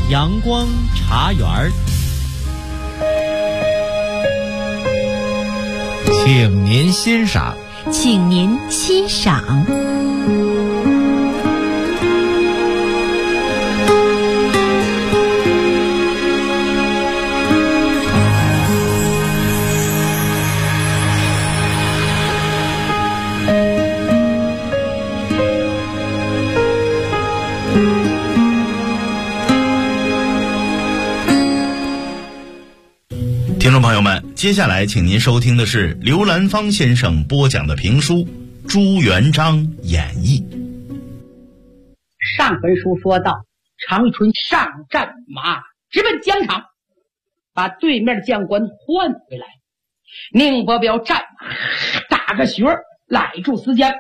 阳光茶园儿，请您欣赏， 请您欣赏。 听众朋友们，接下来请您收听的是刘兰芳先生播讲的评书《朱元璋演义》。 上回书说到，常遇春上战马直奔疆场，把对面的将官换回来。宁伯彪战马打个旋来住司将，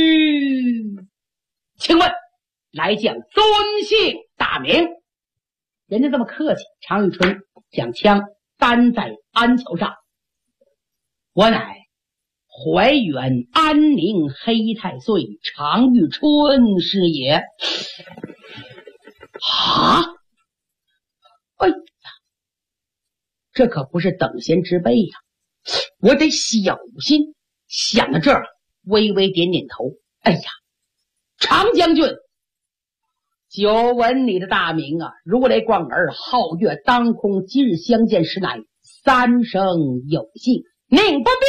请问来将尊姓大名？人家这么客气，常遇春将枪担在鞍桥上，我乃怀远安宁黑太岁常遇春是也。啊！哎呀，这可不是等闲之辈呀，我得小心。想到这儿，微微点点头。哎呀，常将军，久闻你的大名啊，如雷贯耳，皓月当空，今日相见实乃三生有幸。宁伯彪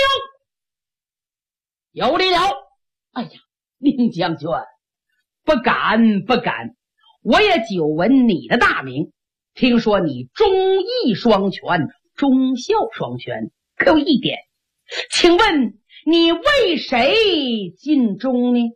有礼了。哎呀，宁将军，不敢不敢，我也久闻你的大名，听说你忠义双全，忠孝双全，可有一点，请问你为谁尽忠呢？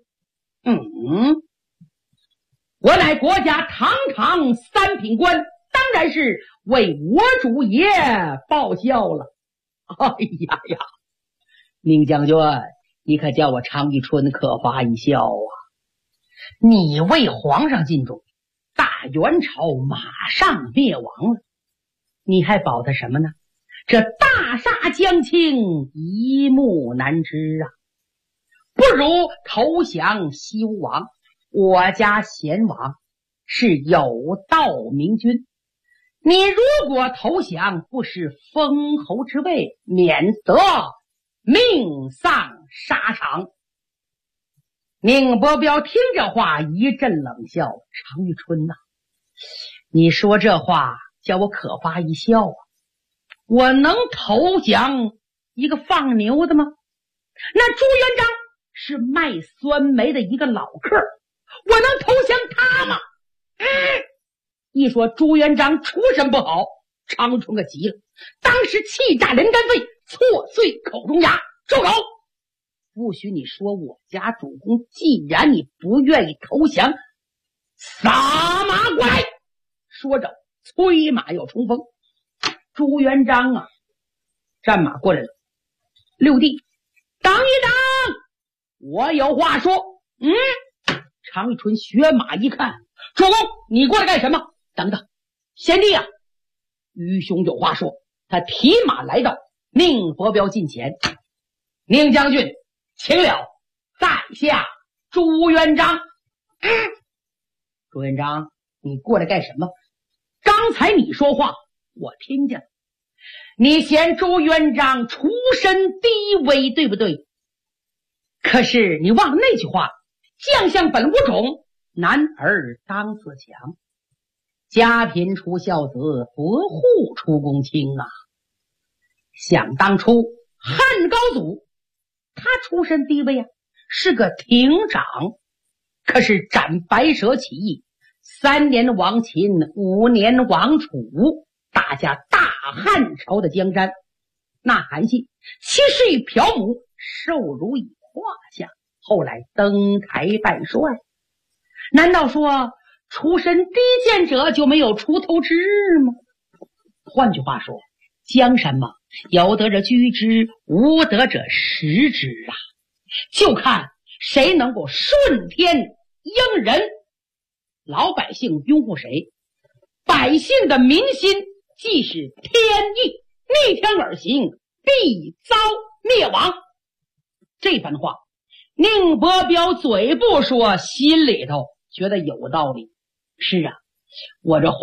我乃国家堂堂三品官，当然是为我主爷报效了。哎呀呀，宁将军，你可叫我常遇春可发一笑啊！你为皇上尽忠，大元朝马上灭亡了，你还保他什么呢？这大厦将倾，一目难知啊！不如投降西吴王。我家贤王是有道明君，你如果投降，不失封侯之位，免得命丧沙场。宁伯彪听这话一阵冷笑，常遇春呐，你说这话叫我可发一笑啊！我能投降一个放牛的吗？那朱元璋是卖酸梅的一个老客，我能投降他吗？一说朱元璋出身不好，常遇春可急了，当时气炸人肝肺，挫碎口中牙，住口！不许你说我家主公，既然你不愿意投降，撒马过来！说着催马要冲锋。朱元璋啊，战马过来了，六弟，等一等，我有话说。常遇春学马一看，主公，你过来干什么？等等，贤弟啊，愚兄有话说。他提马来到宁伯彪近前，宁将军，请了，在下朱元璋。朱元璋，你过来干什么？刚才你说话我听见了，你嫌朱元璋出身低微，对不对？可是你忘了那句话，将相本无种，男儿当自强。家贫出孝子，伯户出公卿啊！想当初汉高祖，他出身低微啊，是个亭长，可是斩白蛇起义，3年亡秦，5年亡楚，打下大汉朝的江山。那韩信其实与朴母受辱以胯下，后来登台拜帅。难道说出身低贱者就没有出头之日吗？换句话说，江山嘛，有德者居之，无德者食之啊！就看谁能够顺天应人，老百姓拥护谁，百姓的民心既是天意，逆天而行，必遭灭亡。这番话宁伯彪嘴不说，心里头觉得有道理。是啊，我这话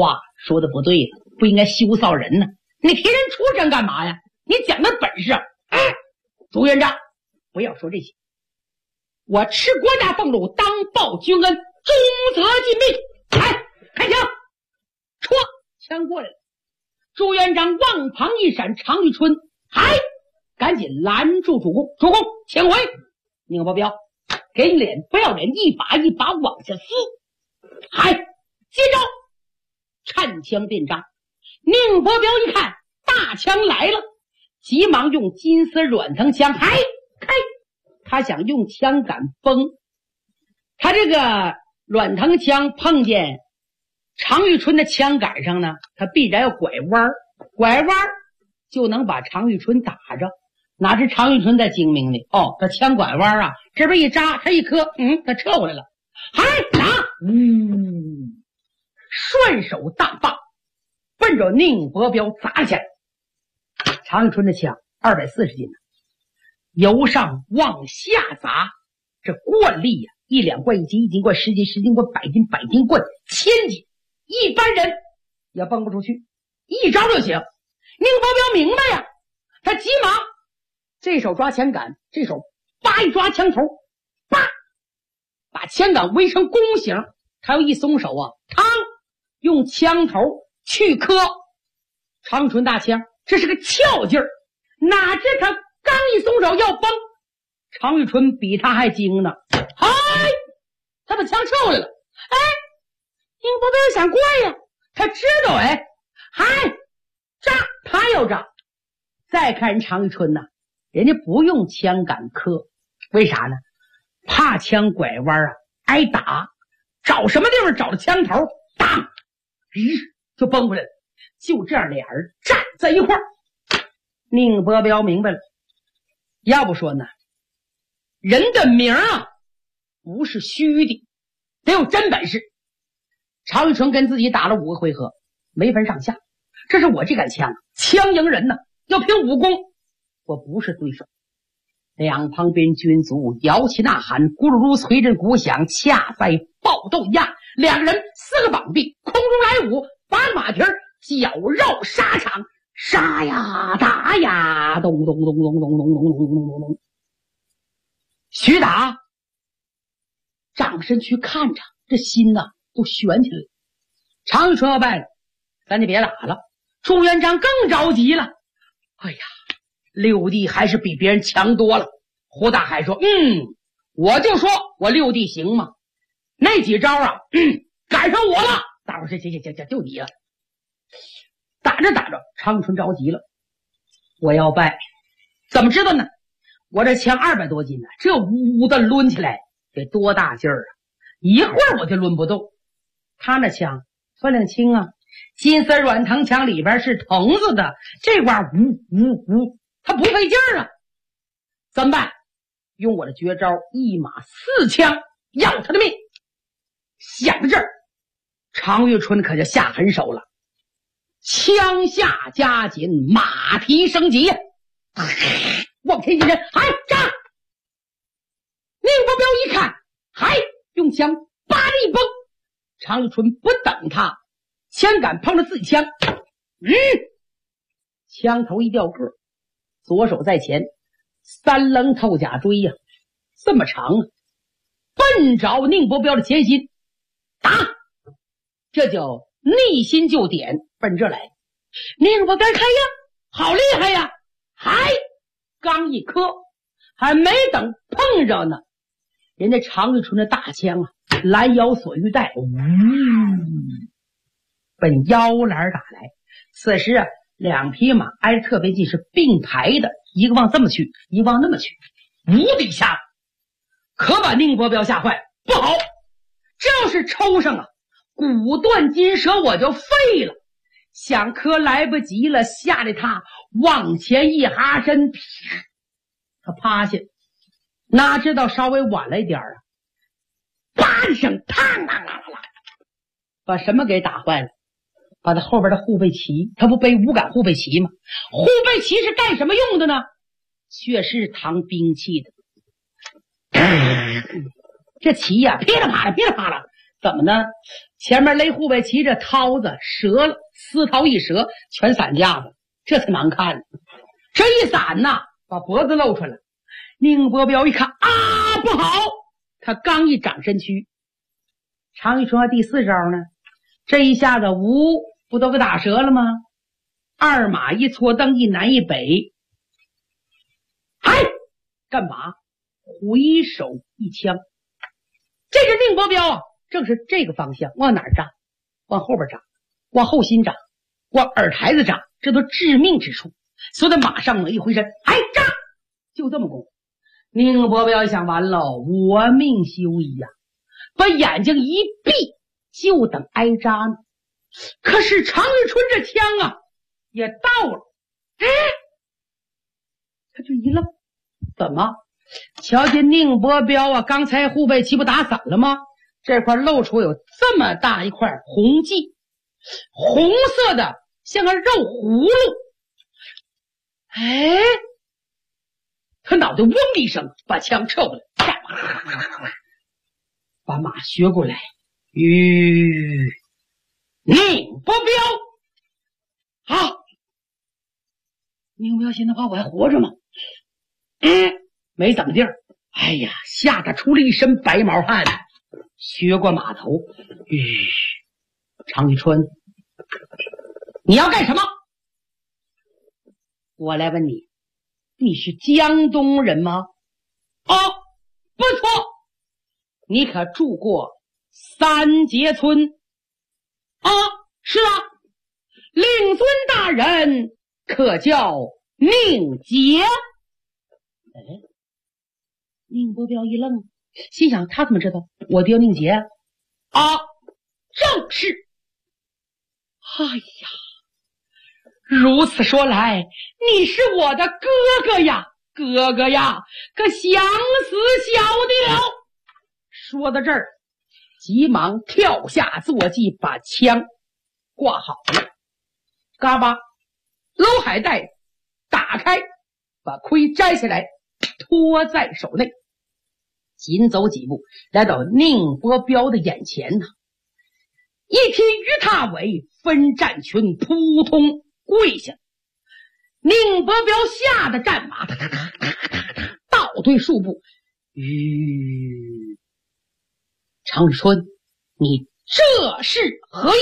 说的不对了，不应该羞臊人呢。你提人出征干嘛呀？你讲的本事，朱元璋，不要说这些。我吃国家俸禄，当报君恩，忠则尽命。来，开枪！戳，枪过来了。朱元璋望旁一闪，常遇春，赶紧拦住主公，主公，请回。宁伯彪，给你脸不要脸，一把一把往下撕。接招！趁枪便扎。宁伯彪一看大枪来了，急忙用金丝软藤枪，开！他想用枪杆崩，他这个软藤枪碰见常遇春的枪杆上呢，他必然要拐弯就能把常遇春打着。哪知常遇春在精明的他枪拐弯啊，这边一扎，他一磕，他撤过来了，打，顺手大棒奔着宁伯彪砸下来。常遇春的枪240斤呢，由上往下砸，这惯例呀，1两贯1斤，1斤贯10斤，10斤贯100斤，100斤贯1000斤，一般人也蹦不出去，一招就行。宁伯彪明白呀，他急忙这手抓枪杆，这手一抓枪头，把枪杆围成弓形，他又一松手啊，用枪头去磕常遇春大枪，这是个翘劲儿。哪知他刚一松手要崩，常遇春比他还精呢，他把枪撤回来了。宁伯彪想怪呀，他知道扎，他要扎。再看人常遇春呐，人家不用枪杆磕，为啥呢？怕枪拐弯啊，挨打，找什么地方找着枪头，当就崩回来了。就这样，俩人站在一块儿。宁伯彪明白了，要不说呢，人的名啊不是虚的，得有真本事。常遇春跟自己打了5个回合，没分上下。这是我这杆枪，枪赢人呢，要凭武功，我不是对手。两旁边军卒摇旗呐喊，咕噜噜催阵鼓响，恰在爆斗一样。两个人4个绑臂，空中来舞，把马蹄儿脚绕沙场，杀呀打呀，咚咚咚咚咚咚咚咚咚咚咚。徐达掌身去看着，这心呐都悬起来了。常遇春要败了，咱就别打了。朱元璋更着急了，六弟还是比别人强多了。胡大海说，我就说我六弟行吗？那几招啊，赶上我了。大伙儿说行，就你了。打着打着，常遇春着急了，我要败，怎么知道呢？我这枪200多斤呢，这呜的抡起来得多大劲儿啊！一会儿我就抡不动。他那枪分量轻啊，金丝软藤枪里边是藤子的，这玩意儿呜，他不费劲儿啊。怎么办？用我的绝招1马4枪要他的命。想到这儿，常遇春可就下狠手了，枪下加紧，马蹄升级呀，往前一人，扎！宁伯彪一看，用枪叭的一崩，常遇春不等他，枪杆碰着自己枪，枪头一掉个，左手在前，3棱透甲锥呀，这么长啊，奔着宁伯彪的前心打，这叫逆心就点，奔这来。宁伯彪看呀，好厉害呀，刚一磕，还没等碰着呢，人家常遇春的大枪啊，拦腰锁玉带，奔腰篮打来。此时啊，2匹马挨着特别近，是并排的，一个往这么去，一个往那么去，无底下可把宁伯彪吓坏了。不好，这要是抽上啊，骨断筋折我就废了。想磕来不及了，吓得他往前一哈身，他趴下，哪知道稍微晚了一点啊，叭一声，把什么给打坏了？把他后边的护背旗，他不背5杆护背旗吗？护背旗是干什么用的呢？却是扛兵器的。这旗呀，噼里啪啦， 怎么呢？前面雷护卫骑着绦子折了，丝绦一折，全散架子，这才难看。这一散呐，把脖子露出来。宁伯彪一看啊，不好！他刚一转身躯，常遇春第4招呢，这一下子无不都给打折了吗？二马一搓蹬，一南一北，嗨，干嘛？回手一枪。这是宁伯彪啊，正是这个方向，往哪儿扎？往后边扎，往后心扎，往耳台子扎，这都致命之处。所以他马上猛一回身，哎，扎！就这么功夫。宁伯彪想，完了，我命休矣呀！把眼睛一闭，就等挨扎呢。可是常遇春这枪啊，也到了。哎，他就一愣，怎么？瞧见宁伯彪啊，刚才护卫旗不打散了吗？这块露出有这么大一块红迹，红色的像个肉葫芦。哎，他脑袋嗡的一声，把枪撤过来，把马学过来。宁伯彪，好，宁伯彪现在话我还活着吗？没怎么地儿。哎呀，吓得出了一身白毛汗，学过马头。常遇春，你要干什么？我来问你，你是江东人吗？哦，不错。你可住过三节村？啊，是啊。令尊大人可叫宁杰？哎，宁伯彪一愣，心想他怎么知道我叫宁杰啊？正是。哎呀，如此说来，你是我的哥哥呀，哥哥呀，可想死小的了。说到这儿，急忙跳下坐骑，把枪挂好了，嘎巴，搂海带打开，把盔摘下来，托在手内，紧走几步，来到宁伯彪的眼前呢。一匹鱼踏尾，分战群扑通跪下。宁伯彪吓得战马倒退数步。常遇春，你这是何意？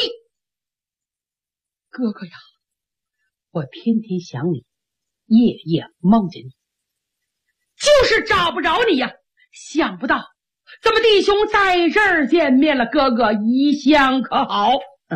哥哥呀，我天天想你，夜夜梦见你，就是找不着你呀。想不到咱们弟兄在这儿见面了，哥哥一向可好？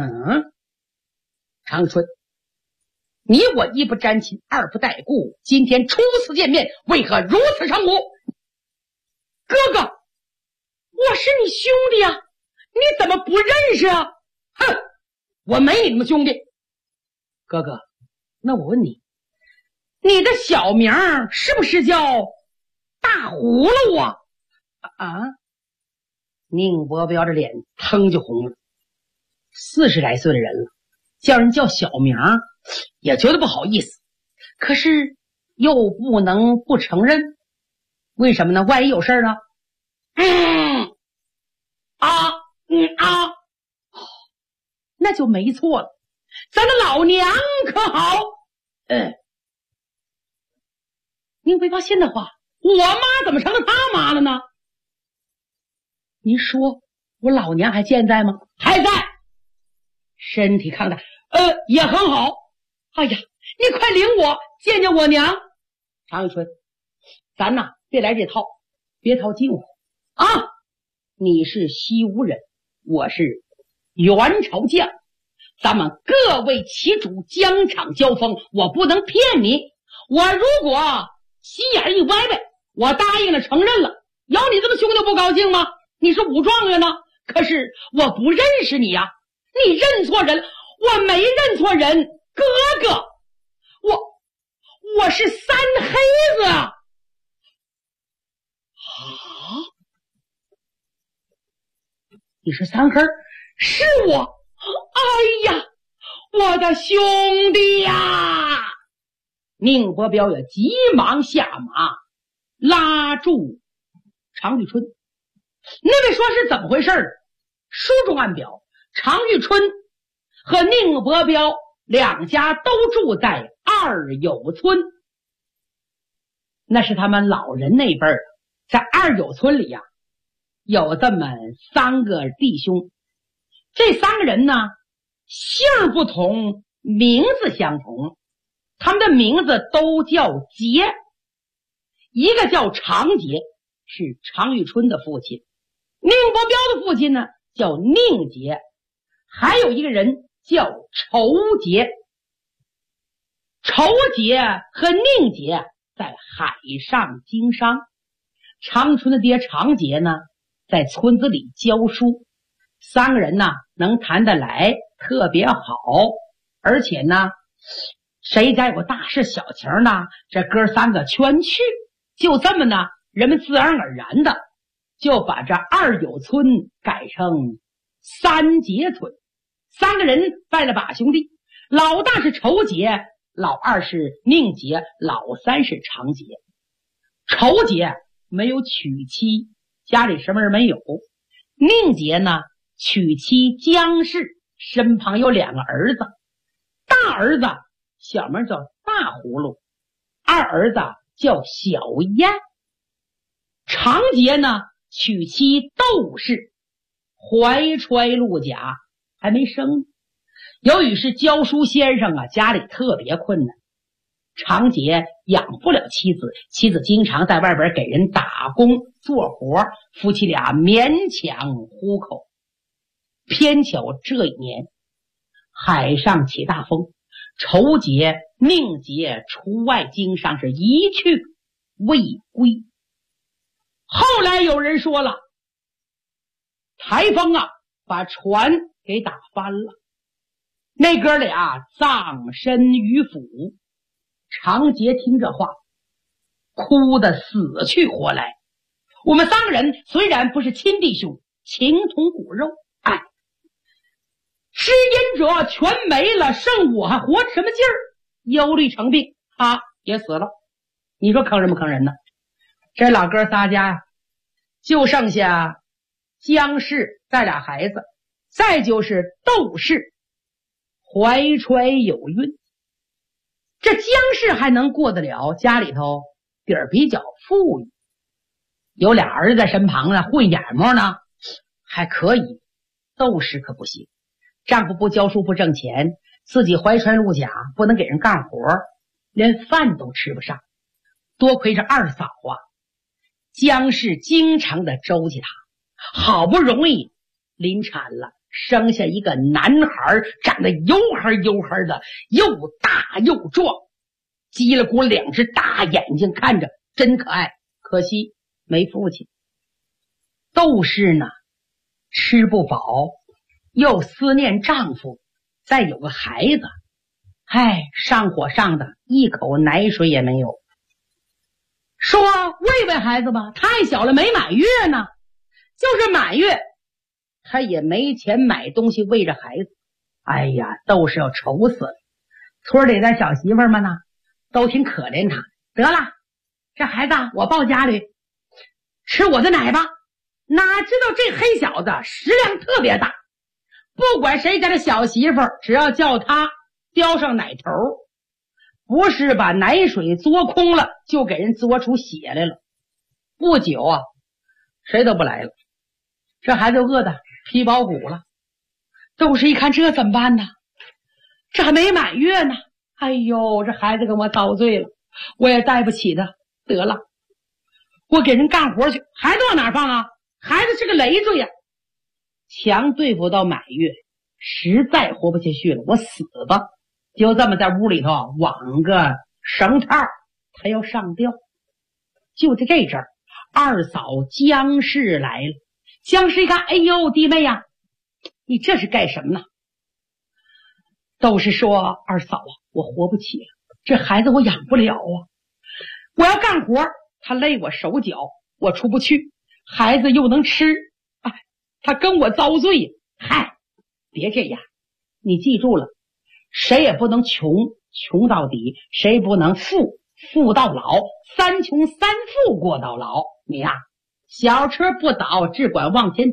常遇春，你我一不沾亲，二不带故，今天初次见面，为何如此称呼？哥哥，我是你兄弟啊，你怎么不认识啊？哼，我没你那么兄弟。哥哥，那我问你，你的小名是不是叫大葫芦啊？宁伯彪的脸腾就红了。40来岁的人了，叫人叫小名也觉得不好意思，可是又不能不承认。为什么呢？万一有事呢？那就没错了。咱的老娘可好？宁伯彪现在话，我妈怎么成了他妈了呢？您说我老娘还健在吗？还在，身体康泰，也很好。哎呀，你快领我见见我娘。常遇春，咱呐别来这套，别套近乎啊！你是西吴人，我是元朝将，咱们各为其主，疆场交锋，我不能骗你。我如果心眼一歪歪，我答应了承认了，有你这么兄弟不高兴吗？你是武状元呢，可是我不认识你呀，你认错人。我没认错人，哥哥，我是三黑子啊！你是三黑？是我。哎呀，我的兄弟呀！宁伯彪也急忙下马，拉住常遇春。那位说是怎么回事？ 书中暗表，常遇春和宁伯彪两家都住在二友村，那是他们老人那辈儿。在二友村里有这么3个弟兄，这3个人呢，姓不同，名字相同，他们的名字都叫杰。一个叫常杰，是常遇春的父亲；宁伯彪的父亲呢叫宁杰，还有一个人叫仇杰。仇杰和宁杰在海上经商，常春的爹常杰呢在村子里教书。3个人呢能谈得来，特别好，而且呢谁家有个大事小情呢，这哥3个全去。就这么呢，人们自然而然的就把这二友村改成3杰村。3个人拜了把兄弟，老大是仇杰，老二是宁杰，老3是常杰。仇杰没有娶妻，家里什么人没有。宁杰呢娶妻姜氏，身旁有2个儿子，大儿子小名叫大葫芦，二儿子叫小燕。常杰呢娶妻窦氏，怀揣陆甲，还没生。由于是教书先生家里特别困难，常杰养不了妻子，妻子经常在外边给人打工做活，夫妻俩勉强糊口。偏巧这一年海上起大风，仇杰、宁杰出外经商，是一去未归。后来有人说了，台风把船给打翻了，那哥俩葬身鱼腹。常杰听这话，哭得死去活来。我们3个人虽然不是亲弟兄，情同骨肉，知音者全没了，剩我还活着什么劲儿？忧虑成病，他也死了。你说坑人不坑人呢？这老哥仨家就剩下姜氏带俩孩子，再就是窦氏怀揣有孕。这姜氏还能过得了，家里头底儿比较富裕，有俩儿子在身旁呢，混眼目呢，还可以。窦氏可不行，丈夫不教书不挣钱，自己怀揣陆甲，不能给人干活，连饭都吃不上。多亏这二嫂姜氏经常的周济她，好不容易临产了，生下一个男孩，长得黝黑黝黑的，又大又壮，叽里咕2只大眼睛，看着真可爱。可惜没父亲。窦氏呢吃不饱，又思念丈夫，再有个孩子，上火上的一口奶水也没有。说喂喂孩子吧，太小了没满月呢，就是满月他也没钱买东西喂着孩子。窦氏要愁死了。村里的小媳妇们呢都挺可怜他，得了，这孩子我抱家里吃我的奶吧。哪知道这黑小子食量特别大，不管谁家的小媳妇只要叫他叼上奶头，不是把奶水嘬空了，就给人嘬出血来了。不久谁都不来了，这孩子饿得皮包骨了。窦氏一看这怎么办呢？这还没满月呢，这孩子跟我遭罪了，我也带不起他，得了，我给人干活去。孩子往哪放孩子是个累赘强对付到满月，实在活不下去了，我死吧。就这么在屋里头网个绳套，他要上吊。就在这阵儿，二嫂姜氏来了。姜氏一看，弟妹你这是干什么呢？窦氏说，二嫂我活不起了，这孩子我养不了我要干活，他累我手脚，我出不去，孩子又能吃，他跟我遭罪。别这样，你记住了，谁也不能穷到底，谁不能富到老，三穷三富过到老。你小车不倒，只管往前推，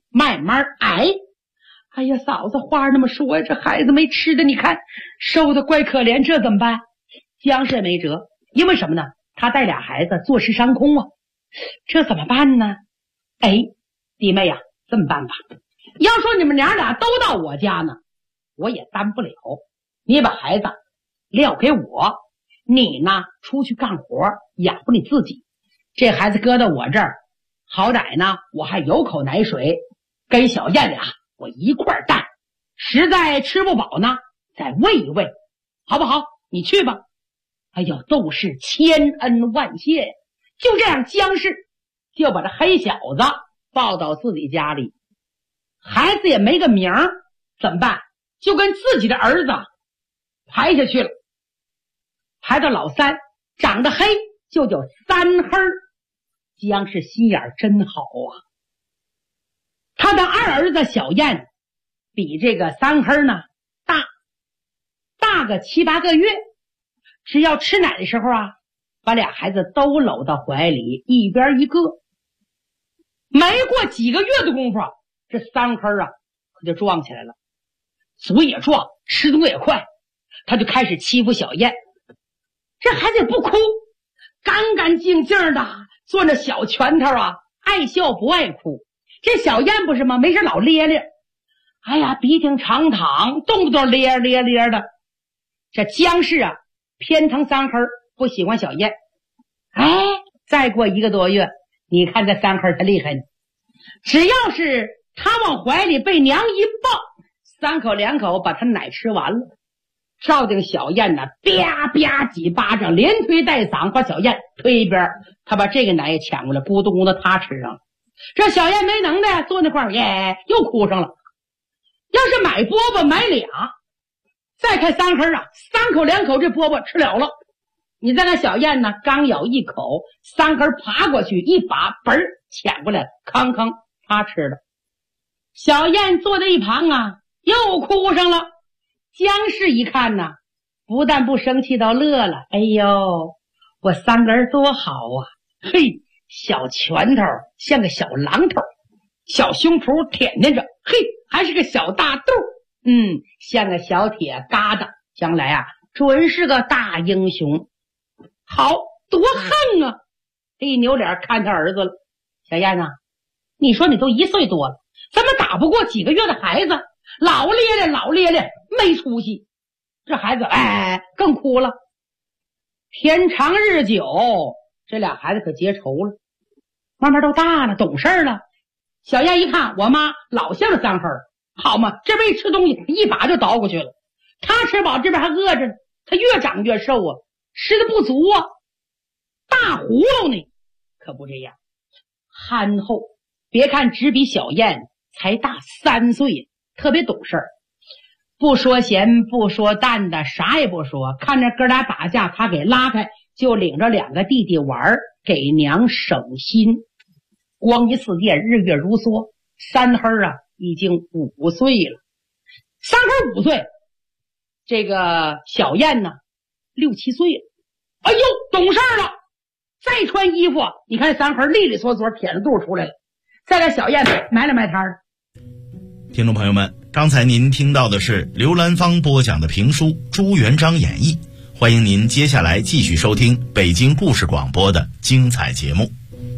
慢慢挨。哎呀，嫂子话那么说呀，这孩子没吃的，你看瘦的怪可怜，这怎么办？姜氏也没辙，因为什么呢？他带俩孩子坐吃山空啊，这怎么办呢？哎，弟妹呀，这么办吧，要说你们娘俩都到我家呢，我也担不了，你把孩子撂给我，你呢出去干活养活你自己，这孩子搁到我这儿，好歹呢我还有口奶水，跟小燕俩我一块带，实在吃不饱呢再喂一喂，好不好？你去吧。哎呦，都是千恩万谢。就这样，姜氏就把这黑小子抱到自己家里，孩子也没个名儿，怎么办？就跟自己的儿子排下去了，排到老三，长得黑就叫三黑。姜氏心眼真好啊，他的二儿子小燕比这个三黑呢大个7、8个月，只要吃奶的时候啊，把俩孩子都搂到怀里，一边一个。没过几个月的功夫，这三黑啊可就壮起来了，嘴也壮，吃东西也快，他就开始欺负小燕。这孩子也不哭，干干净净的攥着小拳头啊，爱笑不爱哭。这小燕不是吗？没事老咧咧，哎呀，鼻挺长淌，动不动咧咧咧的。这姜氏啊偏疼三黑，不喜欢小燕。哎，再过1个多月，你看这三黑他厉害呢，只要是他往怀里被娘一抱，3口2口把他奶吃完了，照定小燕呢啪啪几巴掌，连推带搡把小燕推一边，他把这个奶也抢过来，咕嘟咕嘟他吃上了。这小燕没能耐，坐那块儿耶又哭上了。要是买饽饽买俩，再看三黑啊，3口2口这饽饽吃了了。你再看小燕呢，刚咬一口，三黑爬过去一把嘣儿抢过来，康康他吃了。小燕坐在一旁啊，又哭上了。姜氏一看呢，不但不生气，倒乐了。哎呦，我三个儿多好啊！嘿，小拳头像个小榔头，小胸脯舔舔着，嘿，还是个小大肚，像个小铁疙瘩，将来啊准是个大英雄。好，多横啊！一扭脸看他儿子了。小燕啊，你说你都1岁多了，怎么打不过几个月的孩子？老咧咧没出息。这孩子更哭了。天长日久，这俩孩子可结仇了，慢慢都大了，懂事了。小燕一看我妈老像个三黑，好嘛，这边一吃东西一把就倒过去了，他吃饱这边还饿着呢，他越长越瘦啊，吃的不足啊，大葫芦呢，可不这样，憨厚。别看只比小燕才大3岁，特别懂事儿，不说咸不说淡的，啥也不说。看着哥俩打架，他给拉开，就领着2个弟弟玩，给娘省心。光一次见，日月如梭。三黑啊已经5岁了，三黑5岁，这个小燕呢6、7岁了。哎呦，懂事了。再穿衣服，你看三黑利利索索舔着肚出来了。再来小燕子埋了埋摊儿。 听众朋友们，刚才您听到的是刘兰芳播讲的评书《朱元璋演义》，欢迎您接下来继续收听北京故事广播的精彩节目。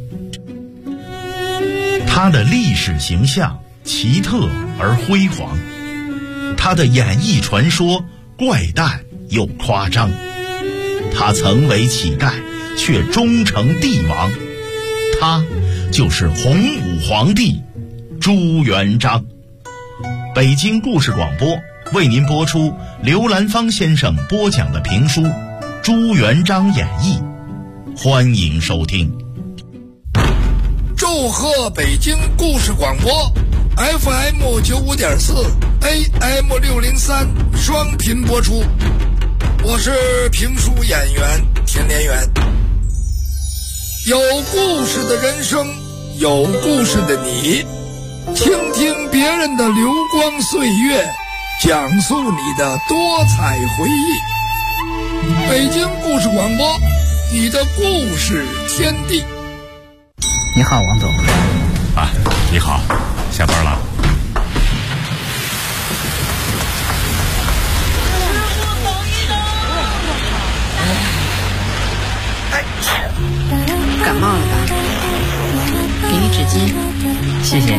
他的历史形象奇特而辉煌，他的演绎传说怪诞又夸张，他曾为乞丐却终成帝王，他就是洪武皇帝朱元璋。北京故事广播为您播出刘兰芳先生播讲的评书《朱元璋演义》，欢迎收听。 祝贺北京故事广播 FM 95.4 AM 603双频播出，我是评书演员田连元。有故事的人生，有故事的你，倾听别人的流光岁月，讲述你的多彩回忆。北京故事广播，你的故事天地。 你好，王总。 啊，你好，下班了。 感冒了吧？给你纸巾，谢谢。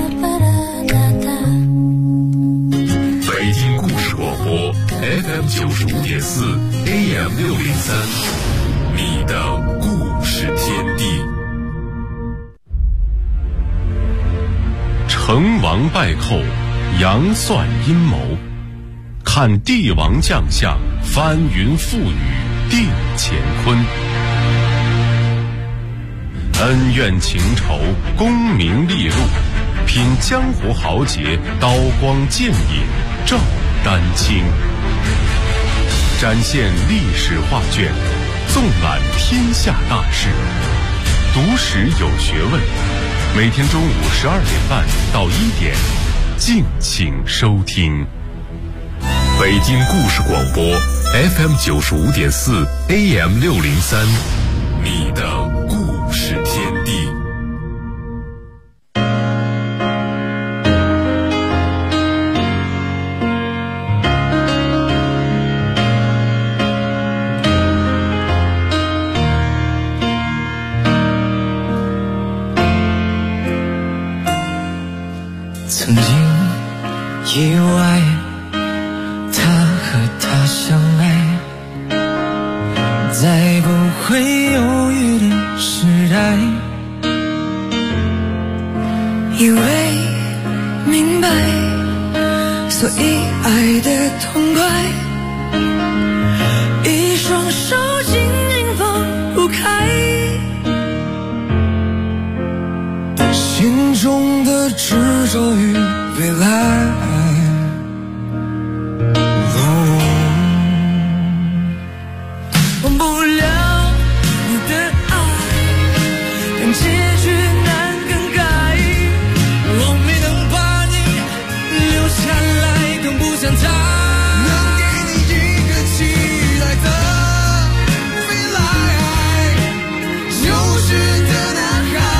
北京故事广播 FM 95.4 AM 603，你的故事天地。成王败寇，杨算阴谋，看帝王将相，翻云覆雨，定乾坤。恩怨情仇，功名利禄，品江湖豪杰，刀光剑影，照丹青。展现历史画卷，纵览天下大事，读史有学问。每天中午12点半到1点，敬请收听。北京故事广播 FM 95.4 AM 603，你的故事天地。 曾经以为他和她相爱，再不会犹豫的时代，以为明白，所以爱得痛快，一双手紧紧放不开，心中的执着与未来，忘不了你的爱，但结局难更改，我没能把你留下来，更不想他能给你一个期待的未来，幼稚的男孩。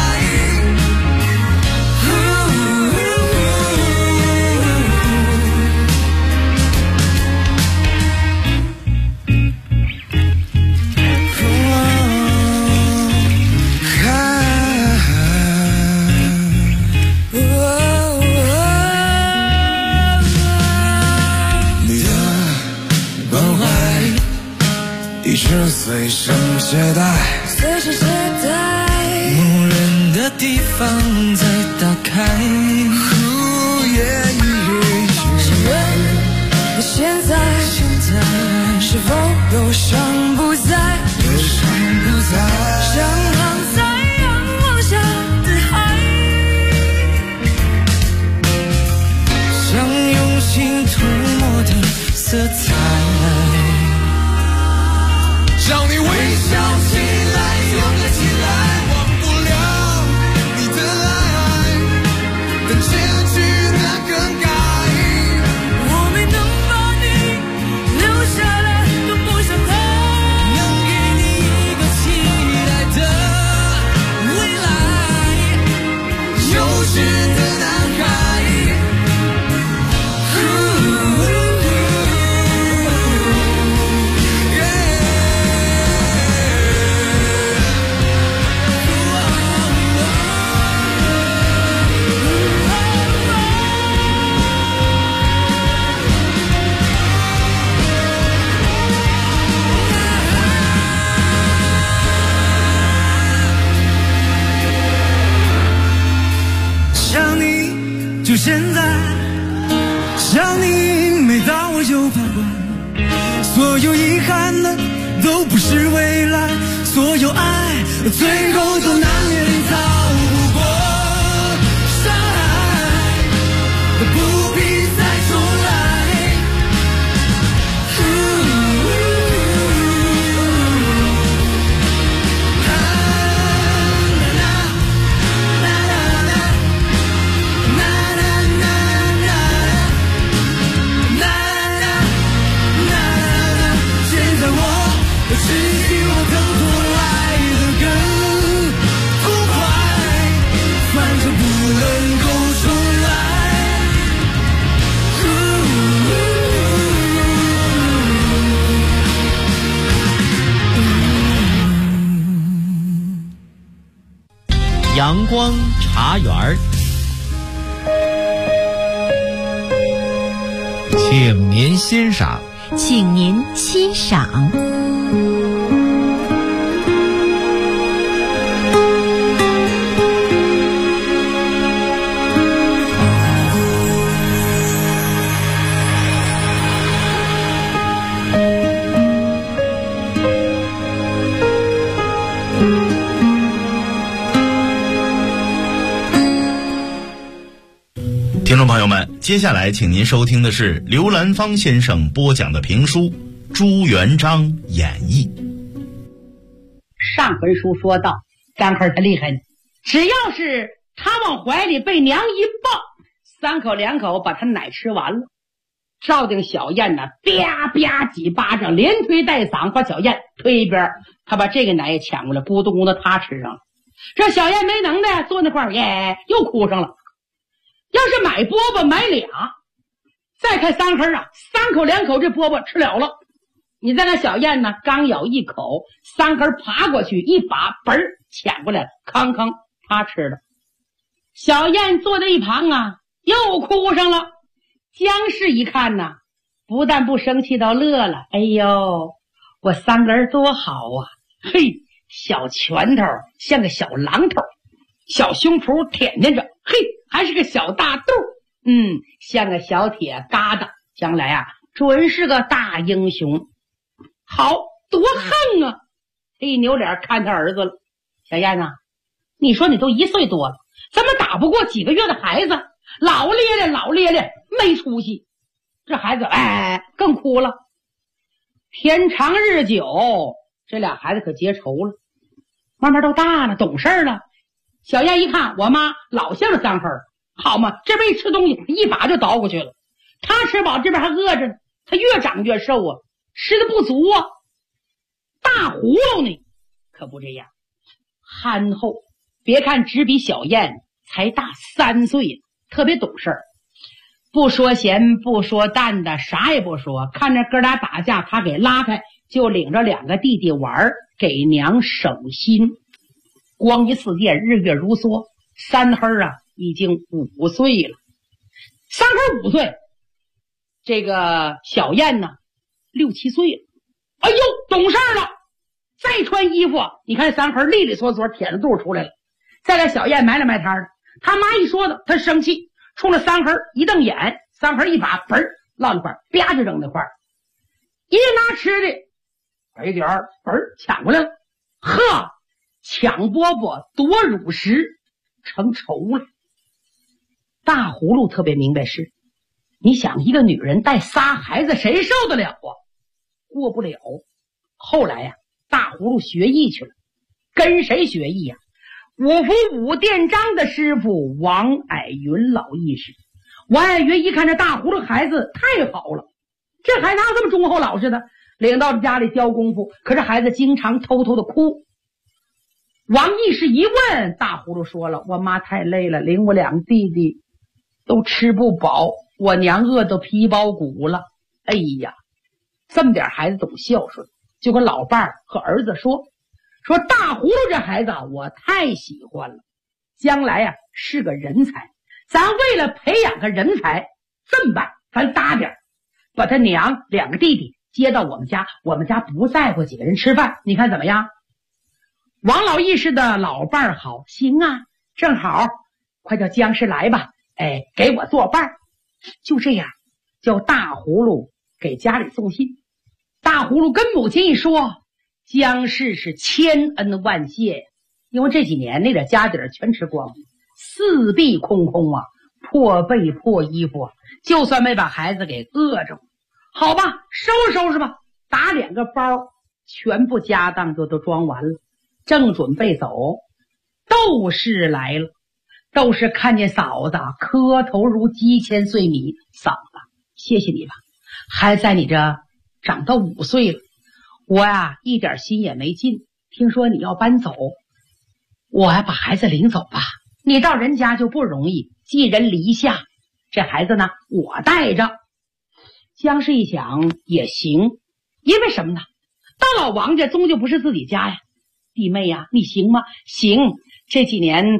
一直随身携带，随身携带，无人的地方再打开。请问你现在是否忧伤不在？像躺在阳光下的海，像用心涂抹的色彩，让你微笑起来，勇敢起来，忘不了你的爱，但结局难更改，我没能把你留下来，更不想他能给你一个期待的未来，幼稚的男孩。就现在，想你每当我有盼望，所有遗憾的都不是未来，所有爱最后都难免逃不过伤害，不必再重来。失去我更痛来的更痛快。 阳光茶园，请您欣赏。 请您欣赏。 听众朋友们，接下来请您收听的是刘兰芳先生播讲的评书《朱元璋演义》。 上回书说到，三口他厉害呢，只要是他往怀里被娘一抱，三口两口把他奶吃完了。照定小燕呢，啪啪几巴掌，连推带搡，把小燕推一边，他把这个奶也抢过来，咕咚咕咚他吃上了。这小燕没能耐，坐那块儿耶，又哭上了。要是买饽饽买俩，再看三黑啊，三口两口这饽饽吃了了。你再看小燕呢，刚咬一口，三黑爬过去一把嘣儿抢过来了，康康他吃了。小燕坐在一旁啊，又哭上了。姜氏一看呐，不但不生气，倒乐了。哎呦，我三个人多好啊！嘿，小拳头像个小榔头，小胸脯舔舔着，嘿，还是个小大肚，像个小铁疙瘩，将来啊准是个大英雄。好，多横啊！他一扭脸看他儿子了。小燕啊，你说你都1岁多了，怎么打不过几个月的孩子？老咧咧没出息。这孩子更哭了。天长日久，这俩孩子可结仇了，慢慢都大了，懂事了。小燕一看，我妈老像三黑，好嘛，这边一吃东西一把就倒过去了。他吃饱，这边还饿着呢，他越长越瘦啊，吃的不足啊。大葫芦呢可不这样，憨厚，别看只比小燕才大3岁，特别懂事儿，不说咸不说淡的，啥也不说。看着哥俩打架，他给拉开，就领着2个弟弟玩，给娘省心。光一4箭，日月如梭。三黑啊已经5岁了，三黑5岁，这个小燕呢6、7岁了。哎呦，懂事了。再穿衣服，你看三黑利利索索舔着肚出来了。再来小燕埋了埋摊的，他妈一说的，他生气，冲着三黑一瞪眼，三黑一把嘣儿落那块，啪就扔那块，一拿吃的，把一点儿嘣儿抢过来了。呵，抢饽饽夺乳食，成仇了。大葫芦特别明白是，你想一个女人带仨孩子，谁受得了啊？过不了。后来呀，大葫芦学艺去了，跟谁学艺呀？五福武殿章的师傅王矮云老义士。王矮云一看这大葫芦孩子太好了，这孩子这么忠厚老实的，领到家里教功夫，可是孩子经常偷偷的哭。王义士一问，大葫芦说了，我妈太累了，领我2个弟弟都吃不饱，我娘饿得皮包骨了。哎呀，这么点孩子懂孝顺，就跟老伴儿和儿子说大葫芦这孩子我太喜欢了，将来啊是个人才，咱为了培养个人才，这么办，咱搭点，把他娘2个弟弟接到我们家，我们家不在乎几个人吃饭，你看怎么样？王老义士的老伴儿好，行啊，正好，快叫姜氏来吧，给我作伴。就这样，叫大葫芦给家里送信。大葫芦跟母亲一说，姜氏是千恩万谢呀，因为这几年那点家底儿全吃光了，4壁空空啊，破被破衣服啊，就算没把孩子给饿着。好吧，收拾收拾吧，打2个包，全部家当就都装完了，正准备走，窦氏来了。窦氏看见嫂子，磕头如鸡千岁米，嫂子，谢谢你吧，孩子在你这长到5岁了，我呀一点心也没进，听说你要搬走，我还把孩子领走吧，你到人家就不容易，寄人篱下，这孩子呢我带着。姜氏一想也行，因为什么呢？到老王家终究不是自己家呀。弟妹呀，你行吗？行，这几年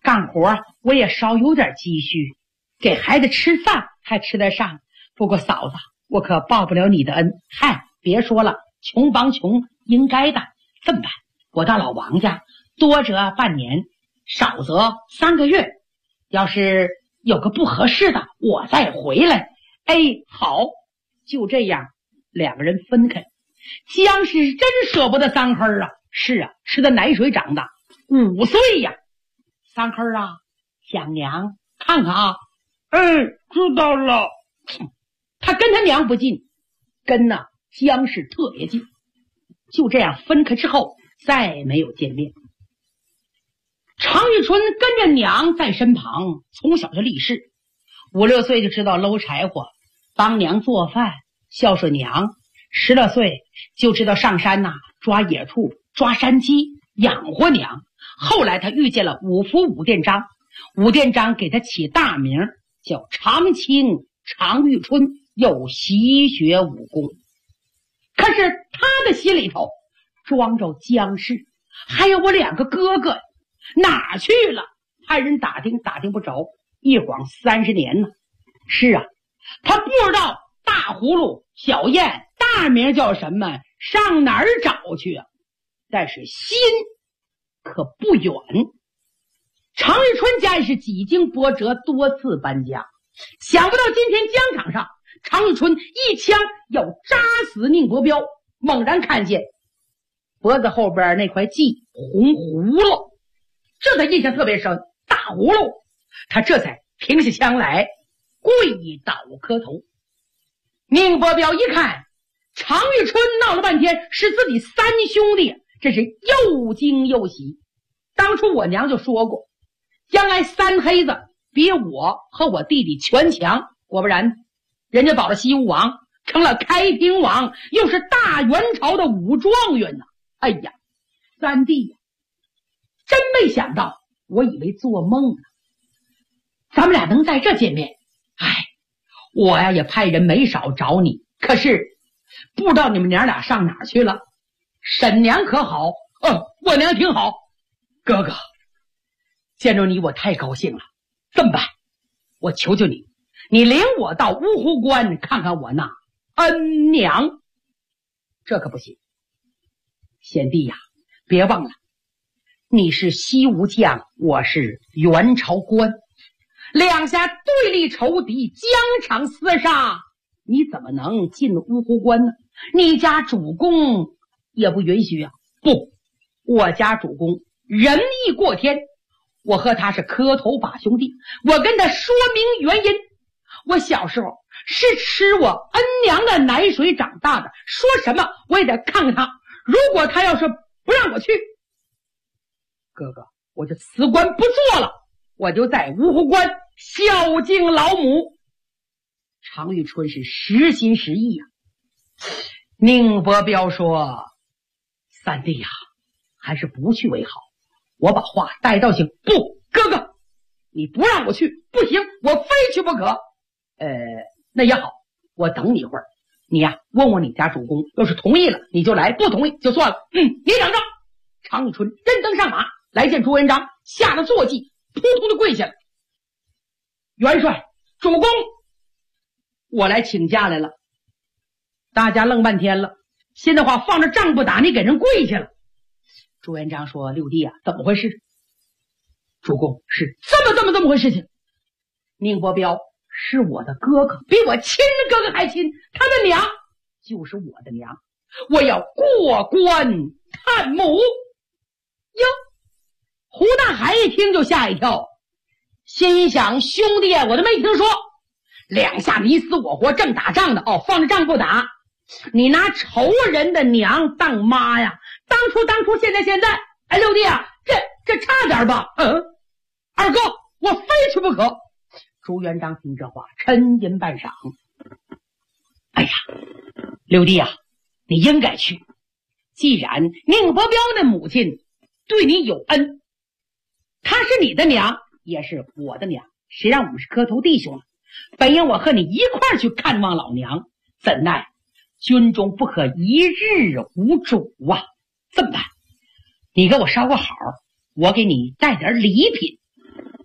干活我也少有点积蓄，给孩子吃饭还吃得上。不过嫂子，我可报不了你的恩。嗨，别说了，穷帮穷，应该的。这么办，我到老王家，多则半年，少则3个月。要是有个不合适的，我再回来。哎，好，就这样，2个人分开。姜是真舍不得三黑啊，是啊，吃的奶水长大，5岁呀。三黑啊，想娘看看啊。知道了。他跟他娘不近，跟姜氏特别近。就这样分开之后，再没有见面。常玉春跟着娘在身旁，从小就立誓，5、6岁就知道搂柴火，帮娘做饭，孝顺娘。10来岁就知道上山抓野兔，抓山鸡，养活娘。后来他遇见了五福武店长，武店长给他起大名叫常青常玉春，又习学武功。可是他的心里头装着姜氏，还有我2个哥哥，哪去了？派人打听不着，一晃30年呢。是啊，他不知道大葫芦、小燕大名叫什么，上哪儿找去啊？但是心可不远。常玉春家也是几经波折，多次搬家，想不到今天疆场上，常玉春一枪要扎死宁伯彪，猛然看见脖子后边那块记红葫芦，这他印象特别深。大葫芦，他这才停下枪来，跪倒磕头。宁伯彪一看常玉春闹了半天是自己3兄弟，真是又惊又喜。当初我娘就说过，将来3黑子比我和我弟弟全强。果不然，人家保了西吴王，成了开平王，又是大元朝的武状元呢。哎呀，三弟呀，真没想到，我以为做梦呢。咱们俩能在这见面，我呀也派人没少找你，可是不知道你们娘俩上哪儿去了。婶娘可好？我娘挺好。哥哥，见着你我太高兴了。这么办，我求求你，你领我到乌湖关看看我那恩娘。这可不行，贤弟呀，别忘了，你是西吴将，我是元朝官，两下对立仇敌，疆场厮杀，你怎么能进乌湖关呢？你家主公也不允许啊。不，我家主公仁义过天，我和他是磕头把兄弟，我跟他说明原因。我小时候是吃我恩娘的奶水长大的，说什么我也得看看他。如果他要是不让我去，哥哥，我就辞官不做了，我就在芜湖关孝敬老母。常玉春是实心实意呀。宁伯彪说，三弟呀，还是不去为好，我把话带到行。不，哥哥，你不让我去不行，我非去不可。那也好，我等你一会儿，你呀问问你家主公，要是同意了你就来，不同意就算了。你等着。常玉春真登上马来见朱元璋，下了坐骑，扑通的跪下了。元帅，主公，我来请假来了。大家愣半天了，现在话放着仗不打，你给人跪下了。朱元璋说，六弟啊，怎么回事？主公，是这么回事情。宁伯彪是我的哥哥，比我亲的哥哥还亲，他的娘就是我的娘，我要过关探母。哟，胡大海一听就吓一跳，心想，兄弟我都没听说，两下你死我活，正打仗的，放着仗不打，你拿仇人的娘当妈呀？当初现在，哎，六弟啊，这差点吧？二哥，我非去不可。朱元璋听这话，沉吟半晌。哎呀，六弟啊，你应该去。既然宁伯彪的母亲对你有恩，她是你的娘，也是我的娘，谁让我们是磕头弟兄了？本应我和你一块儿去看望老娘，怎奈军中不可一日无主啊！这么办，你给我捎个好，我给你带点礼品。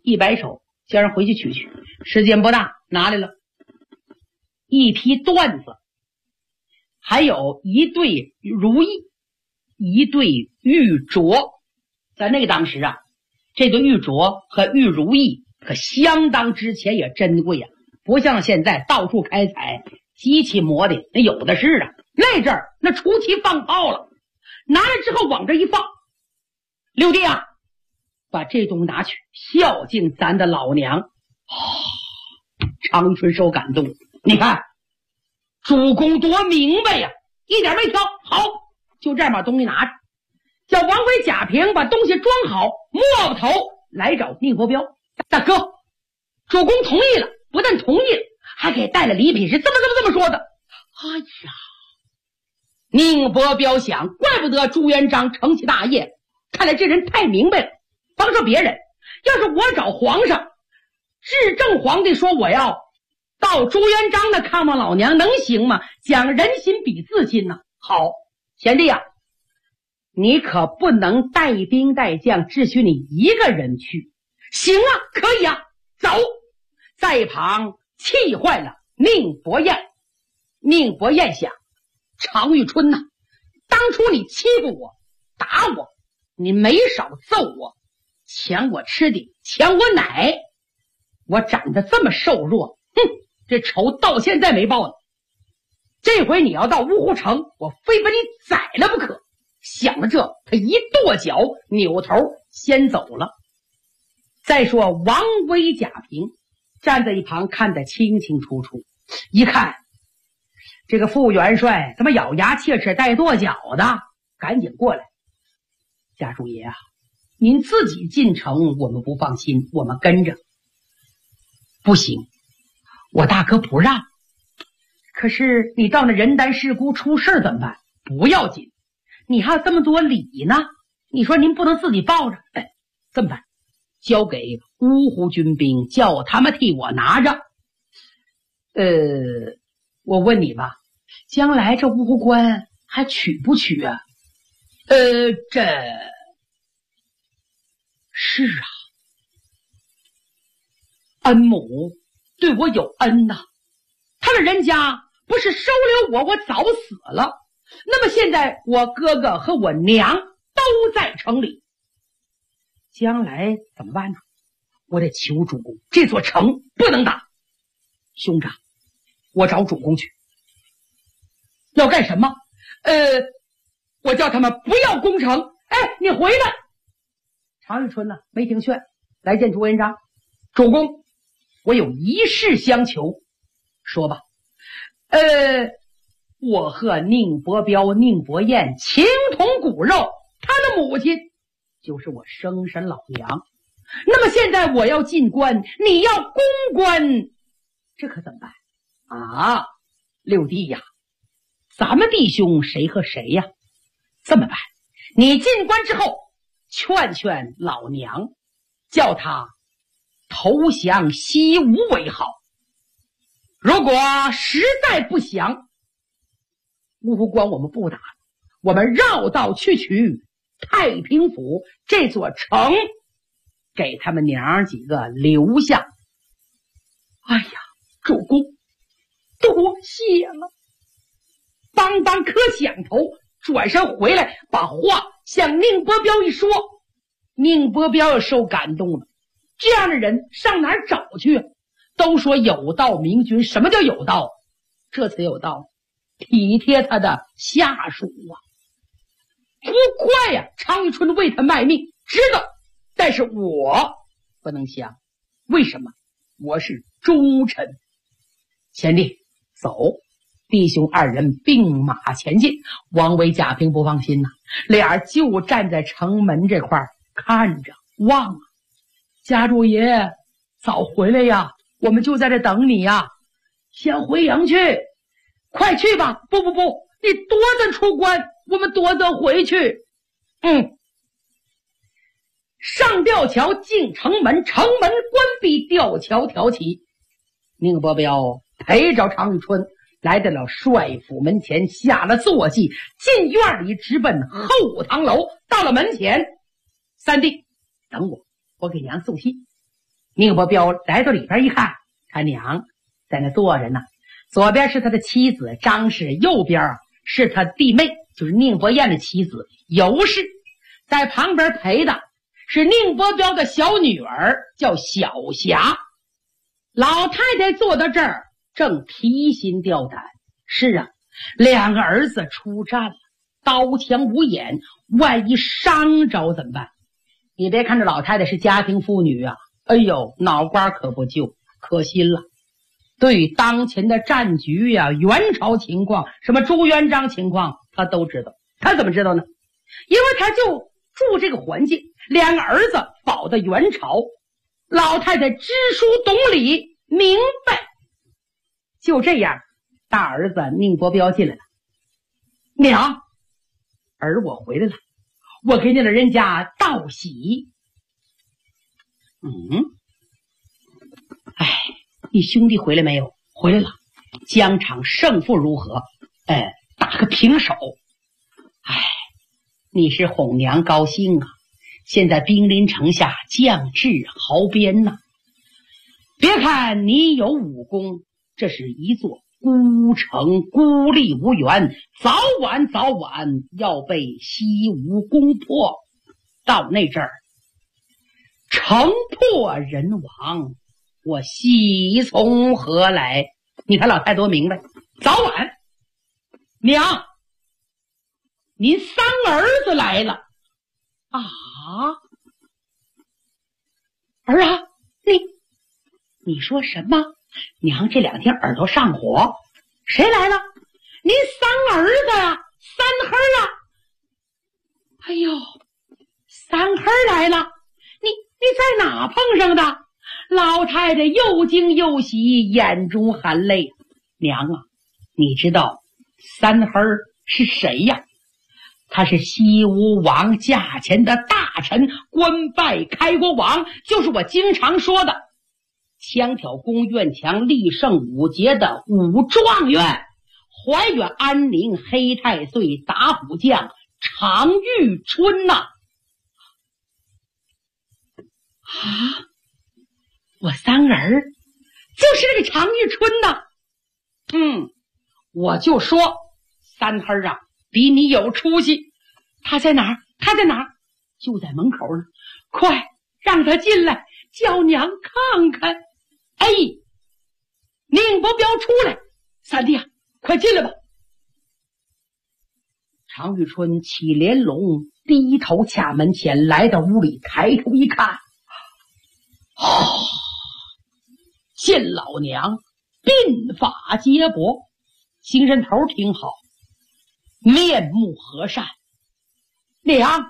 一摆手，叫人回去取去。时间不大，拿来了一批缎子，还有一对如意，一对玉镯。在那个当时啊，这对玉镯和玉如意可相当值钱也珍贵啊，不像现在到处开采，机器磨的那有的是啊。那阵儿那出奇放炮了，拿来之后往这一放，六弟啊，把这东西拿去孝敬咱的老娘。常玉春受感动，你看主公多明白呀，一点没挑。好，就这样把东西拿着，叫王维、贾平把东西装好，摸头来找宁伯彪。大哥，主公同意了，不但同意了，还给带了礼品，是这么说的。哎呀，宁伯彪想，怪不得朱元璋成其大业，看来这人太明白了。甭说别人，要是我找皇上，至正皇帝说我要到朱元璋那看望老娘，能行吗？讲人心比自心呐。好，贤弟啊，你可不能带兵带将，只许你一个人去。行啊，可以啊，走。在一旁气坏了宁伯彦。宁伯彦想，常遇春呐，当初你欺负我，打我，你没少揍我，抢我吃的，抢我奶，我长得这么瘦弱，这仇到现在没报呢。这回你要到芜湖城，我非把你宰了不可。想了这，他一跺脚，扭头先走了。再说王威、贾平站在一旁看得清清楚楚，一看这个副元帅怎么咬牙切齿带跺脚的，赶紧过来。家主爷啊，您自己进城我们不放心，我们跟着。不行，我大哥不让。可是你到那人单势孤出事怎么办？不要紧，你还有这么多礼呢，你说您不能自己抱着。这么办，交给芜湖军兵，叫他们替我拿着。我问你吧，将来这芜湖关还取不取啊？这是啊，恩母对我有恩呐，他们人家不是收留我，我早死了。那么现在我哥哥和我娘都在城里，将来怎么办呢？我得求主公，这座城不能打。兄长，我找主公去。要干什么？我叫他们不要攻城。你回来。常遇春呢，没听劝，来见朱元璋。主公，我有一事相求。说吧。我和宁伯彪、宁伯彦情同骨肉，他的母亲就是我生身老娘。那么现在我要进关，你要攻关，这可怎么办啊？六弟呀，咱们弟兄谁和谁呀？这么办，你进关之后劝劝老娘，叫他投降西吴为好。如果实在不降，芜湖关我们不打，我们绕道去取太平府这座城，给他们娘几个留下。哎呀，主公多谢了。邦邦磕响头，转身回来把话向宁伯彪一说。宁伯彪也受感动了，这样的人上哪儿找去？都说有道明君，什么叫有道？这才有道，体贴他的下属啊。不怪呀，常遇春为他卖命，知道，但是我不能降。为什么？我是忠臣。贤弟，走。弟兄二人并马前进。王维、贾平不放心呐，俩人就站在城门这块看着望啊。家主爷早回来呀，我们就在这等你呀。先回营去，快去吧。不，你多着出关，我们多着回去。上吊桥进城门，城门关闭，吊桥挑起。宁伯彪陪着常遇春来到了帅府门前，下了坐骑，进院里直奔后堂楼。到了门前，三弟等我给娘送信。 宁伯彪来到里边一看，他娘在那坐着呢，左边是他的妻子张氏，右边是他弟妹，就是宁伯彦的妻子尤氏，在旁边陪的是宁伯彪的小女儿叫小霞。老太太坐到这儿正提心吊胆，是啊，两个儿子出战了，刀枪无眼，万一伤着怎么办？你别看这老太太是家庭妇女啊，哎呦，脑瓜可不就，可心了。对于当前的战局呀、元朝情况，什么朱元璋情况，他都知道。他怎么知道呢？因为他就住这个环境，两个儿子保的元朝，老太太知书懂礼，明白。就这样，大儿子宁伯彪进来了。娘，儿我回来了，我给你老人家道喜。你兄弟回来没有？回来了。疆场胜负如何？打个平手。你是哄娘高兴啊！现在兵临城下，将至壕边呐。别看你有武功，这是一座孤城，孤立无援，早晚要被西吴攻破。到那阵儿，城破人亡，我喜从何来？你看老太多明白，早晚。娘，您三儿子来了啊！儿啊，你说什么？娘这两天耳朵上火，谁来了？您三儿子呀，三黑啊！哎呦，三黑来了！你在哪碰上的？老太太又惊又喜，眼中含泪。娘啊，你知道三黑是谁呀？他是西吴王驾前的大臣，官拜开国王，就是我经常说的枪挑宫院墙立胜五节的武状元，怀远安宁黑太岁打虎将常遇春呐！我三儿就是这个常遇春呐！我就说三黑啊，比你有出息。他在哪儿？就在门口呢。快让他进来，叫娘看看。宁伯彪出来，三弟啊，快进来吧。常遇春起帘笼，低头掐门前，来到屋里，抬头一看，见老娘鬓发皆薄，精神头挺好，面目和善。娘，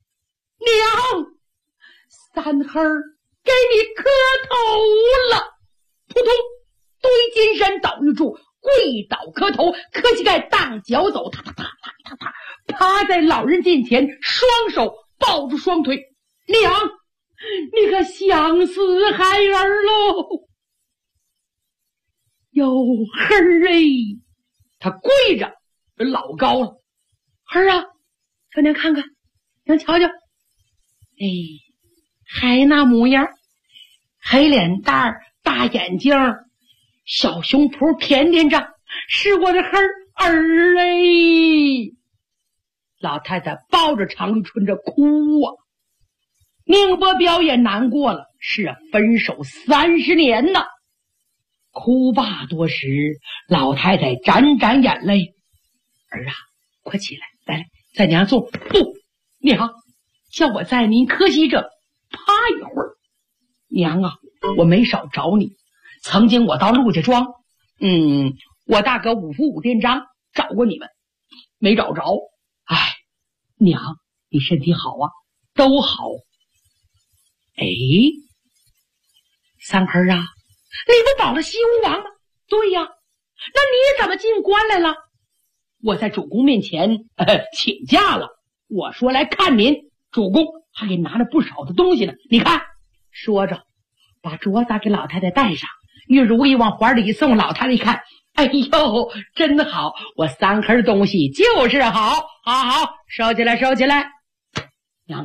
三黑给你磕头了。扑通，堆金山倒玉柱，跪倒磕头，磕膝盖荡脚走，踏趴在老人近前，双手抱住双腿。娘，你可想死孩儿喽！哟，黑儿他跪着老高了。孩儿啊，说娘看看，娘瞧瞧，还那模样，黑脸蛋儿，大眼睛，小胸脯，甜甜着，是我的黑儿老太太抱着常遇春这哭啊。宁伯彪也难过了，是啊，分手30年呢。哭罢多时，老太太沾沾眼泪。儿啊，快起来，来，在娘坐。不，娘，叫我在您磕膝着趴一会儿。娘啊，我没少找你。曾经我到陆家庄，我大哥五福五店章找过你们，没找着。娘，你身体好啊？都好。三黑啊，你不保了西吴王吗？对呀，那你怎么进关来了？我在主公面前请假了，我说来看您，主公还给拿了不少的东西呢。你看，说着把镯子给老太太戴上，玉如意往怀里送。老太太一看，哎呦，真好，我三黑东西就是好，好，收起来。娘啊，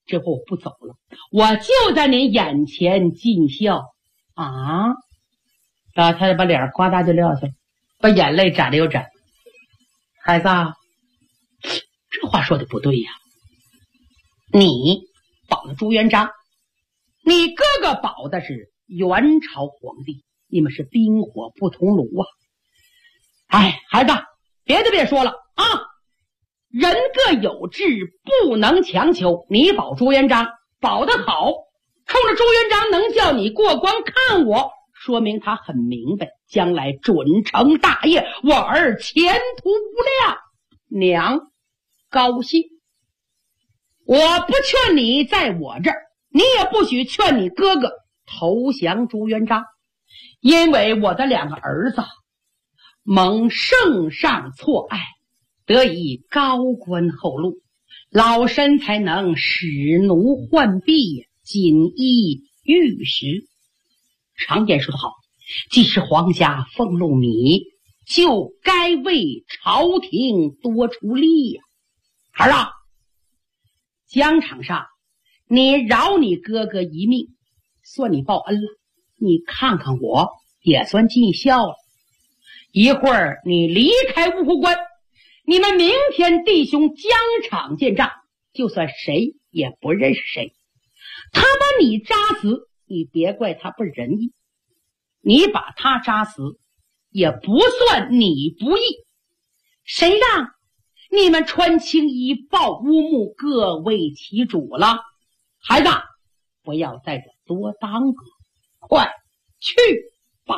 之后我不走了，我就在您眼前尽孝啊！老太太把脸呱嗒就撂下了，把眼泪眨了又眨。孩子，这话说的不对呀！你保了朱元璋，你哥哥保的是元朝皇帝，你们是冰火不同炉啊！哎，孩子，别的别说了啊！人各有志，不能强求。你保朱元璋保得好，冲着朱元璋能叫你过关看我，说明他很明白将来准成大业，我儿前途无量。娘高兴。我不劝你在我这儿，你也不许劝你哥哥投降朱元璋，因为我的2个儿子蒙圣上错爱，得以高官厚禄，老身才能使奴换婢，锦衣玉食。常言说得好，既是皇家俸禄米，就该为朝廷多出力呀。儿啊，疆场上你饶你哥哥一命，算你报恩了，你看看我也算尽孝了。一会儿你离开芜湖关，你们明天弟兄疆场见仗，就算谁也不认识谁。他把你扎死，你别怪他不仁义，你把他扎死也不算你不义。谁让你们穿青衣抱乌木，各为其主了？孩子，不要在这多耽搁，快去吧。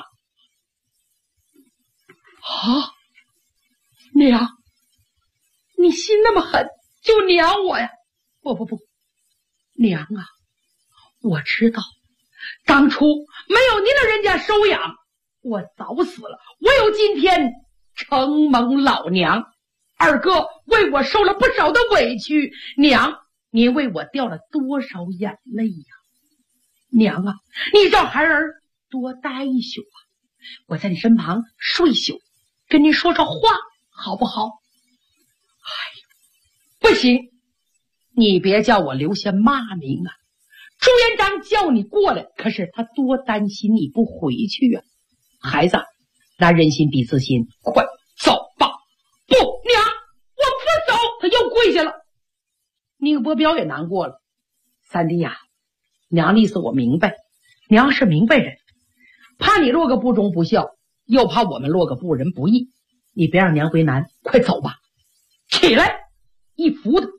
啊，娘，你心那么狠，就娘我呀？不，娘啊，我知道当初没有您的人家收养，我早死了，我有今天承蒙老娘。二哥为我受了不少的委屈，娘，您为我掉了多少眼泪呀？娘啊，你找孩儿多待一宿啊，我在你身旁睡宿，跟您说说话好不好？哎，不行，你别叫我留下骂名啊！朱元璋叫你过来，可是他多担心你不回去啊！孩子，那人心比自心，快走吧！不，娘，我不走！他又跪下了。宁伯彪也难过了。三弟呀，娘的意思我明白，娘是明白人，怕你落个不忠不孝，又怕我们落个不仁不义，你别让娘为难，快走吧！起来，一扶他。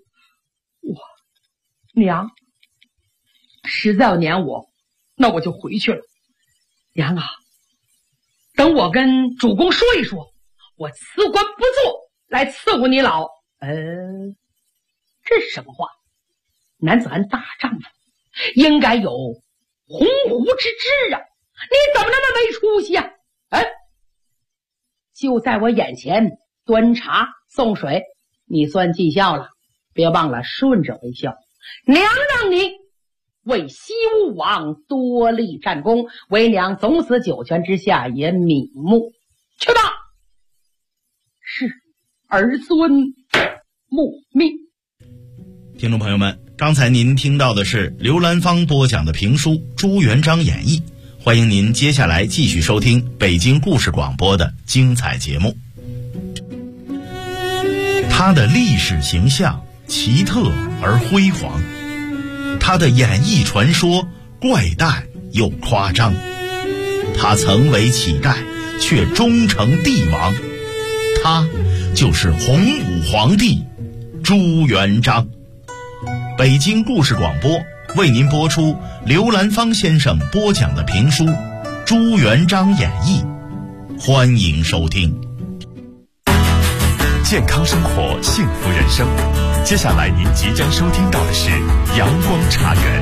娘，实在要撵我，那我就回去了。娘啊，等我跟主公说一说，我辞官不做，来伺候你老。这是什么话？男子汉大丈夫应该有鸿鹄之志啊！你怎么那么没出息啊？就在我眼前端茶送水，你算尽孝了，别忘了顺着为孝。娘让你为西吴王多立战功，为娘总死九泉之下也瞑目。去吧，是儿孙慕命。 听众朋友们，刚才您听到的是刘兰芳播讲的评书《朱元璋演义》，欢迎您接下来继续收听北京故事广播的精彩节目。他的历史形象奇特而辉煌，他的演绎传说怪诞又夸张，他曾为乞丐却终成帝王，他就是洪武皇帝朱元璋。北京故事广播为您播出刘兰芳先生播讲的评书《朱元璋演义》，欢迎收听。 健康生活，幸福人生。接下来您即将收听到的是阳光茶园。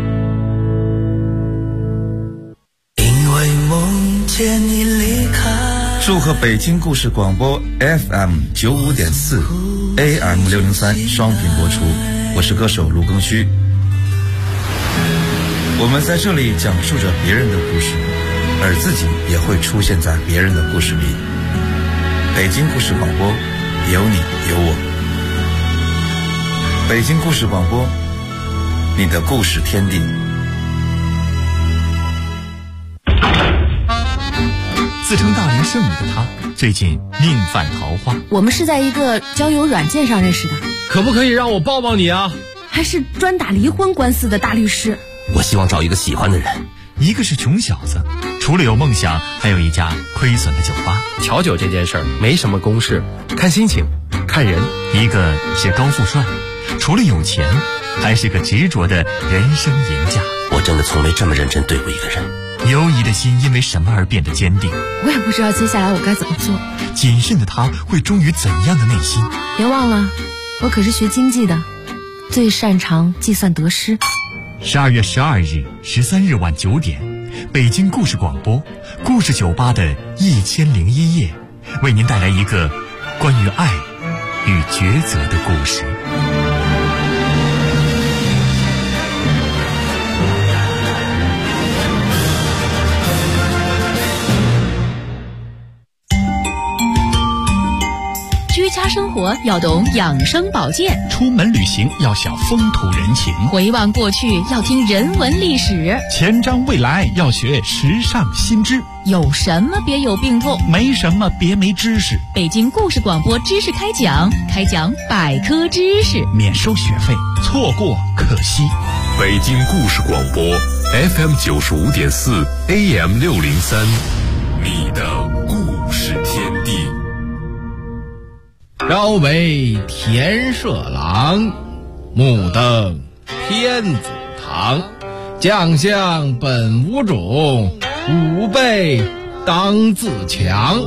因为梦见你离开。 祝贺北京故事广播 FM95.4 AM603 双频播出，我是歌手卢庚戌。我们在这里讲述着别人的故事，而自己也会出现在别人的故事里。北京故事广播，有你有我。北京故事广播你的故事天地。 自称大龄剩女的她，最近命犯桃花。 我们是在一个交友软件上认识的。 可不可以让我抱抱你啊？ 还是专打离婚官司的大律师。 我希望找一个喜欢的人。 一个是穷小子，除了有梦想，还有一家亏损的酒吧。 调酒这件事儿没什么公式，看心情，看人。 一个是高富帅，除了有钱，还是个执着的人生赢家。 我真的从没这么认真对过一个人。 犹疑的心因为什么而变得坚定？ 我也不知道接下来我该怎么做。 谨慎的他会忠于怎样的内心？ 别忘了，我可是学经济的，最擅长计算得失。 12月12日、13日晚9点，北京故事广播故事酒吧的1001夜，为您带来一个关于爱与抉择的故事。 居家生活要懂养生保健， 出门旅行要晓风土人情， 回望过去要听人文历史， 前瞻未来要学时尚新知。 有什么别有病痛， 没什么别没知识。 北京故事广播知识开讲百科知识， 免收学费，错过可惜。 北京故事广播 FM 95.4 AM 603，你的故事天地。 朝为田舍郎，目瞪天子堂。将相本无种，吾辈当自强。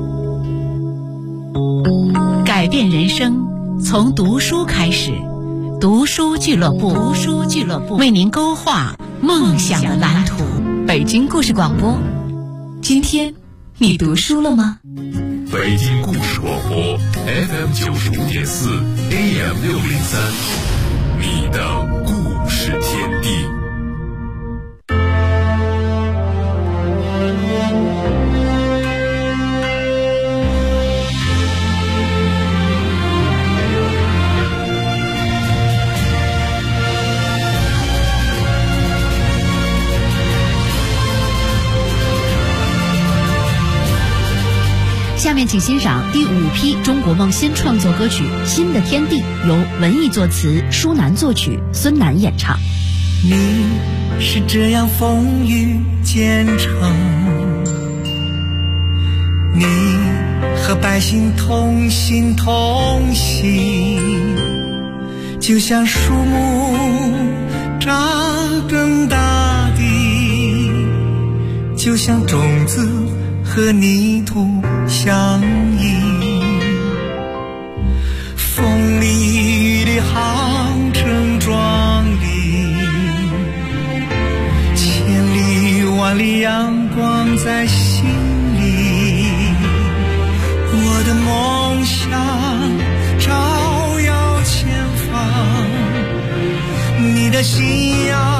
改变人生从读书开始，读书俱乐部为您勾画梦想的蓝图。北京故事广播，今天你读书了吗？ 北京故事广播 FM 95.4 AM 603，你的故事天地。 下面请欣赏第5批中国梦新创作歌曲《新的天地》，由文艺作词，舒楠作曲，孙楠演唱。 你是这样风雨兼程，你和百姓同心同行，就像树木扎根大地，就像种子和泥土相依，风里雨里航程壮丽，千里万里阳光在心里，我的梦想照耀前方，你的信仰